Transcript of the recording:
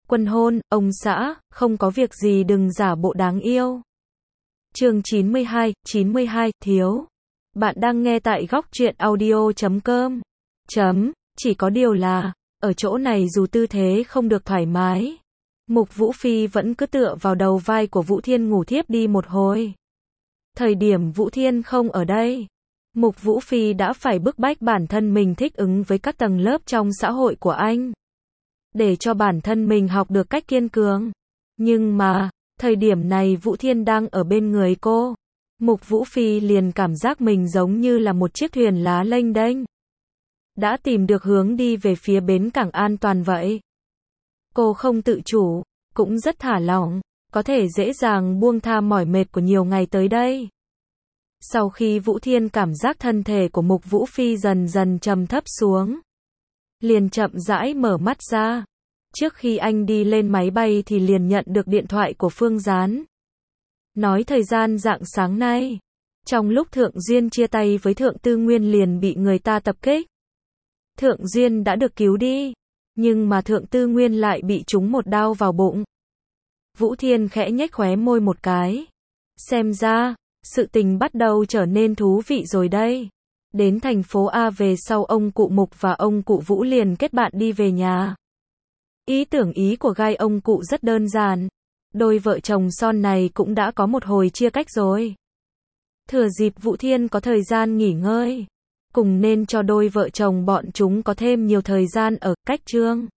Quân hôn, ông xã, không có việc gì đừng giả bộ đáng yêu. Chương 92, thiếu. Bạn đang nghe tại góc truyện audio.com. Chỉ có điều là, ở chỗ này dù tư thế không được thoải mái, Mục Vũ Phi vẫn cứ tựa vào đầu vai của Vũ Thiên ngủ thiếp đi một hồi. Thời điểm Vũ Thiên không ở đây, Mục Vũ Phi đã phải bức bách bản thân mình thích ứng với các tầng lớp trong xã hội của anh, để cho bản thân mình học được cách kiên cường. Nhưng mà, thời điểm này Vũ Thiên đang ở bên người cô, Mục Vũ Phi liền cảm giác mình giống như là một chiếc thuyền lá lênh đênh, đã tìm được hướng đi về phía bến cảng an toàn vậy. Cô không tự chủ, cũng rất thả lỏng, có thể dễ dàng buông tha mỏi mệt của nhiều ngày tới đây. Sau khi Vũ Thiên cảm giác thân thể của Mục Vũ Phi dần dần trầm thấp xuống, liền chậm rãi mở mắt ra. Trước khi anh đi lên máy bay thì liền nhận được điện thoại của Phương Gián. Nói thời gian rạng sáng nay, trong lúc Thượng Duyên chia tay với Thượng Tư Nguyên liền bị người ta tập kích. Thượng Duyên đã được cứu đi, nhưng mà Thượng Tư Nguyên lại bị trúng một đao vào bụng. Vũ Thiên khẽ nhếch khóe môi một cái. Xem ra, sự tình bắt đầu trở nên thú vị rồi đây. Đến thành phố A về sau ông cụ Mục và ông cụ Vũ liền kết bạn đi về nhà. Ý của gai ông cụ rất đơn giản. Đôi vợ chồng son này cũng đã có một hồi chia cách rồi. Thừa dịp Vũ Thiên có thời gian nghỉ ngơi, cùng nên cho đôi vợ chồng bọn chúng có thêm nhiều thời gian ở cách Trương